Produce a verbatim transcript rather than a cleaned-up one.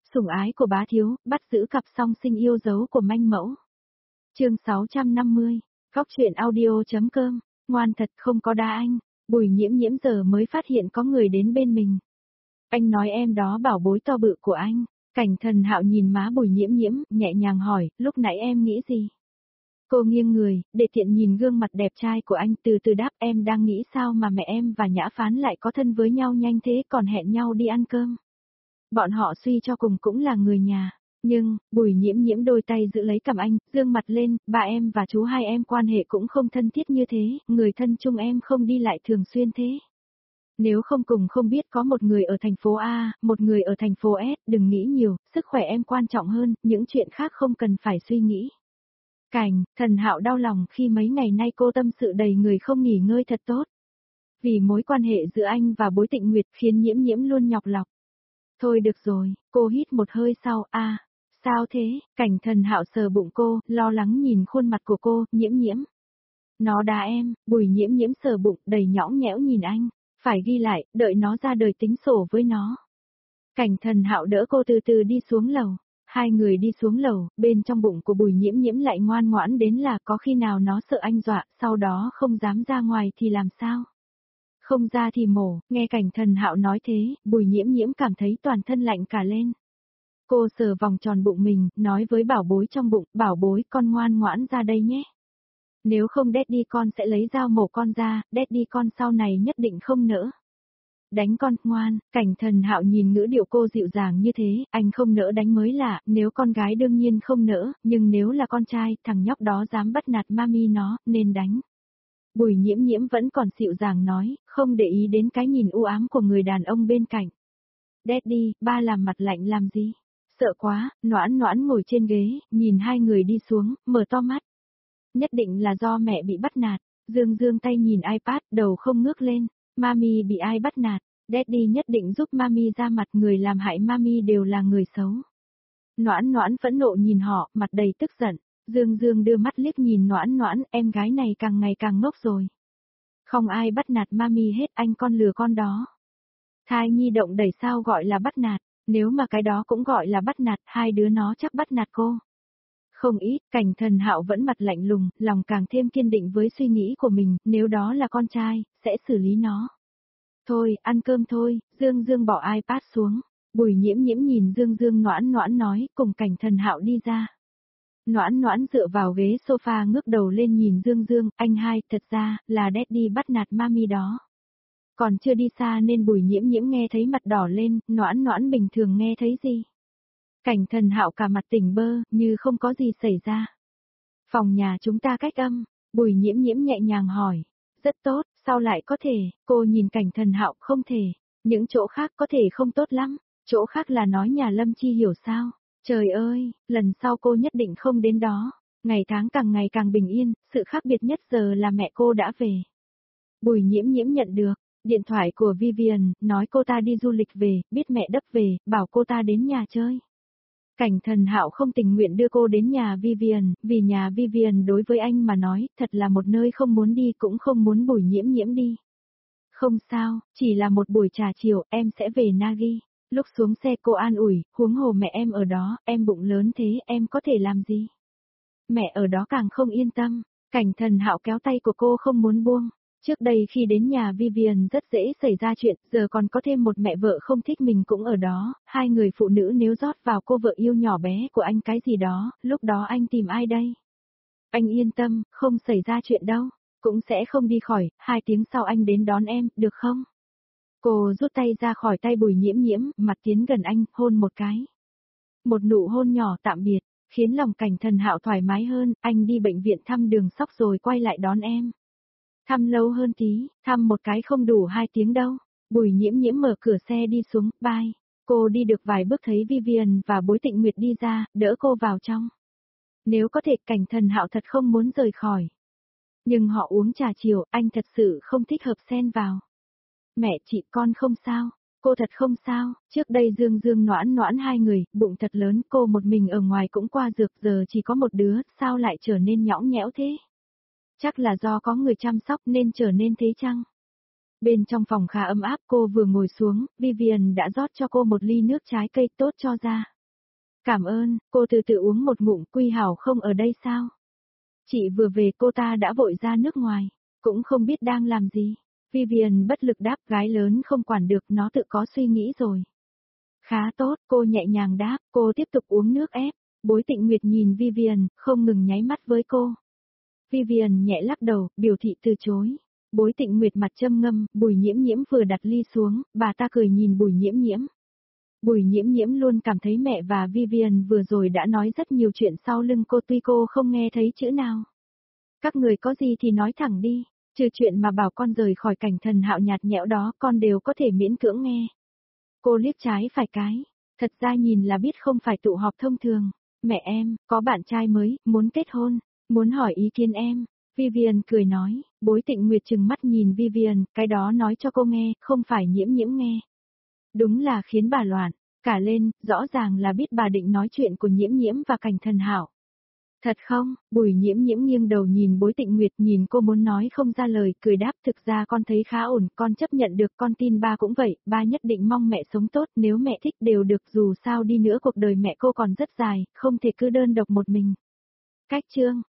Sủng ái của bá thiếu, bắt giữ cặp song sinh yêu dấu của manh mẫu. Chương sáu trăm năm mươi, Góc truyện audio.com, ngoan thật không có đá anh, Bùi Nhiễm Nhiễm giờ mới phát hiện có người đến bên mình. Anh nói em đó bảo bối to bự của anh. Cảnh Thần Hạo nhìn má Bùi Nhiễm Nhiễm, nhẹ nhàng hỏi, lúc nãy em nghĩ gì? Cô nghiêng người, để tiện nhìn gương mặt đẹp trai của anh, từ từ đáp, em đang nghĩ sao mà mẹ em và Nhã Phán lại có thân với nhau nhanh thế, còn hẹn nhau đi ăn cơm. Bọn họ suy cho cùng cũng là người nhà. Nhưng, Bùi Nhiễm Nhiễm đôi tay giữ lấy cằm anh, dương mặt lên, ba em và chú hai em quan hệ cũng không thân thiết như thế, người thân chung em không đi lại thường xuyên thế. Nếu không cùng không biết có một người ở thành phố A, một người ở thành phố S, đừng nghĩ nhiều, sức khỏe em quan trọng hơn, những chuyện khác không cần phải suy nghĩ. Cảnh, Thần Hạo đau lòng khi mấy ngày nay cô tâm sự đầy người không nghỉ ngơi thật tốt. Vì mối quan hệ giữa anh và Bối Tịnh Nguyệt khiến Nhiễm Nhiễm luôn nhọc lòng. Thôi được rồi, cô hít một hơi sau, a à, sao thế, Cảnh Thần Hạo sờ bụng cô, lo lắng nhìn khuôn mặt của cô, Nhiễm Nhiễm. Nó đá em, Bùi Nhiễm Nhiễm sờ bụng, đầy nhõng nhẽo nhìn anh, phải ghi lại, đợi nó ra đời tính sổ với nó. Cảnh Thần Hạo đỡ cô từ từ đi xuống lầu, hai người đi xuống lầu, bên trong bụng của Bùi Nhiễm Nhiễm lại ngoan ngoãn đến là có khi nào nó sợ anh dọa, sau đó không dám ra ngoài thì làm sao? Không ra thì mổ, nghe Cảnh Thần Hạo nói thế, Bùi Nhiễm Nhiễm cảm thấy toàn thân lạnh cả lên. Cô sờ vòng tròn bụng mình, nói với bảo bối trong bụng, bảo bối con ngoan ngoãn ra đây nhé. Nếu không Daddy con sẽ lấy dao mổ con ra, Daddy con sau này nhất định không nỡ. Đánh con, ngoan, Cảnh Thần Hạo nhìn ngữ điệu cô dịu dàng như thế, anh không nỡ đánh mới lạ, nếu con gái đương nhiên không nỡ, nhưng nếu là con trai, thằng nhóc đó dám bắt nạt mami nó, nên đánh. Bùi Nhiễm Nhiễm vẫn còn dịu dàng nói, không để ý đến cái nhìn u ám của người đàn ông bên cạnh. Daddy, ba làm mặt lạnh làm gì? Sợ quá, Noãn Noãn ngồi trên ghế, nhìn hai người đi xuống, mở to mắt. Nhất định là do mẹ bị bắt nạt, Dương Dương tay nhìn iPad, đầu không ngước lên, mami bị ai bắt nạt, Daddy nhất định giúp mami ra mặt, người làm hại mami đều là người xấu. Noãn Noãn phẫn nộ nhìn họ, mặt đầy tức giận. Dương Dương đưa mắt liếc nhìn Noãn Noãn, em gái này càng ngày càng ngốc rồi. Không ai bắt nạt mami hết, anh con lừa con đó. Thai nhi động đẩy sao gọi là bắt nạt, nếu mà cái đó cũng gọi là bắt nạt, hai đứa nó chắc bắt nạt cô. Không ít, Cảnh Thần Hạo vẫn mặt lạnh lùng, lòng càng thêm kiên định với suy nghĩ của mình, nếu đó là con trai, sẽ xử lý nó. Thôi, ăn cơm thôi, Dương Dương bỏ iPad xuống. Bùi Nhiễm Nhiễm nhìn Dương Dương Noãn Noãn nói, cùng Cảnh Thần Hạo đi ra. Noãn Noãn dựa vào ghế sofa ngước đầu lên nhìn Dương Dương, anh hai, thật ra, là Daddy bắt nạt mami đó. Còn chưa đi xa nên Bùi Nhiễm Nhiễm nghe thấy mặt đỏ lên, Noãn Noãn bình thường nghe thấy gì? Cảnh Thần Hạo cả mặt tỉnh bơ, như không có gì xảy ra. Phòng nhà chúng ta cách âm, Bùi Nhiễm Nhiễm nhẹ nhàng hỏi. Rất tốt, sao lại có thể, cô nhìn Cảnh Thần Hạo, không thể, những chỗ khác có thể không tốt lắm, chỗ khác là nói nhà Lâm Chi hiểu sao? Trời ơi, lần sau cô nhất định không đến đó. Ngày tháng càng ngày càng bình yên, sự khác biệt nhất giờ là mẹ cô đã về. Bùi Nhiễm Nhiễm nhận được điện thoại của Vivian, nói cô ta đi du lịch về, biết mẹ đấp về, bảo cô ta đến nhà chơi. Cảnh Thần Hạo không tình nguyện đưa cô đến nhà Vivian, vì nhà Vivian đối với anh mà nói, thật là một nơi không muốn đi cũng không muốn Bùi Nhiễm Nhiễm đi. Không sao, chỉ là một buổi trà chiều, em sẽ về Nagi. Lúc xuống xe cô an ủi, huống hồ mẹ em ở đó, em bụng lớn thế, em có thể làm gì? Mẹ ở đó càng không yên tâm, Cảnh Thần Hạo kéo tay của cô không muốn buông. Trước đây khi đến nhà Vivian rất dễ xảy ra chuyện, giờ còn có thêm một mẹ vợ không thích mình cũng ở đó, hai người phụ nữ nếu rót vào cô vợ yêu nhỏ bé của anh cái gì đó, lúc đó anh tìm ai đây? Anh yên tâm, không xảy ra chuyện đâu, cũng sẽ không đi khỏi, hai tiếng sau anh đến đón em, được không? Cô rút tay ra khỏi tay Bùi Nhiễm Nhiễm, mặt tiến gần anh, hôn một cái. Một nụ hôn nhỏ tạm biệt, khiến lòng Cảnh Thần Hạo thoải mái hơn, anh đi bệnh viện thăm Đường Sóc rồi quay lại đón em. Thăm lâu hơn tí, thăm một cái không đủ hai tiếng đâu. Bùi Nhiễm Nhiễm mở cửa xe đi xuống, bye. Cô đi được vài bước thấy Vivian và Bối Tịnh Nguyệt đi ra, đỡ cô vào trong. Nếu có thể Cảnh Thần Hạo thật không muốn rời khỏi. Nhưng họ uống trà chiều, anh thật sự không thích hợp xen vào. Mẹ chị con không sao, cô thật không sao, trước đây Dương Dương Noãn Noãn hai người, bụng thật lớn, cô một mình ở ngoài cũng qua dược, giờ chỉ có một đứa, sao lại trở nên nhõng nhẽo thế? Chắc là do có người chăm sóc nên trở nên thế chăng? Bên trong phòng khá ấm áp, cô vừa ngồi xuống, Vivian đã rót cho cô một ly nước trái cây tốt cho da. Cảm ơn, cô từ từ uống một ngụm. Quy Hảo không ở đây sao? Chị vừa về cô ta đã vội ra nước ngoài, cũng không biết đang làm gì. Vivian bất lực đáp, gái lớn không quản được, nó tự có suy nghĩ rồi. Khá tốt, cô nhẹ nhàng đáp, cô tiếp tục uống nước ép. Bối Tịnh Nguyệt nhìn Vivian, không ngừng nháy mắt với cô. Vivian nhẹ lắc đầu, biểu thị từ chối. Bối Tịnh Nguyệt mặt châm ngâm, Bùi Nhiễm Nhiễm vừa đặt ly xuống, bà ta cười nhìn Bùi Nhiễm Nhiễm. Bùi Nhiễm Nhiễm luôn cảm thấy mẹ và Vivian vừa rồi đã nói rất nhiều chuyện sau lưng cô, tuy cô không nghe thấy chữ nào. Các người có gì thì nói thẳng đi, trừ chuyện mà bảo con rời khỏi cảnh thần hạo nhạt nhẽo đó con đều có thể miễn cưỡng nghe. Cô liếc trái phải cái, thật ra nhìn là biết không phải tụ họp thông thường. Mẹ em, có bạn trai mới, muốn kết hôn, muốn hỏi ý kiến em. Vivian cười nói, Bối Tịnh Nguyệt trừng mắt nhìn Vivian, cái đó nói cho cô nghe, không phải Nhiễm Nhiễm nghe. Đúng là khiến bà loạn, cả lên, rõ ràng là biết bà định nói chuyện của Nhiễm Nhiễm và cảnh thần hạo. Thật không? Bùi Nhiễm Nhiễm nghiêng đầu nhìn Bối Tịnh Nguyệt, nhìn cô muốn nói không ra lời, cười đáp, thực ra con thấy khá ổn, con chấp nhận được, con tin ba cũng vậy, ba nhất định mong mẹ sống tốt, nếu mẹ thích đều được, dù sao đi nữa cuộc đời mẹ cô còn rất dài, không thể cứ đơn độc một mình. Cách chương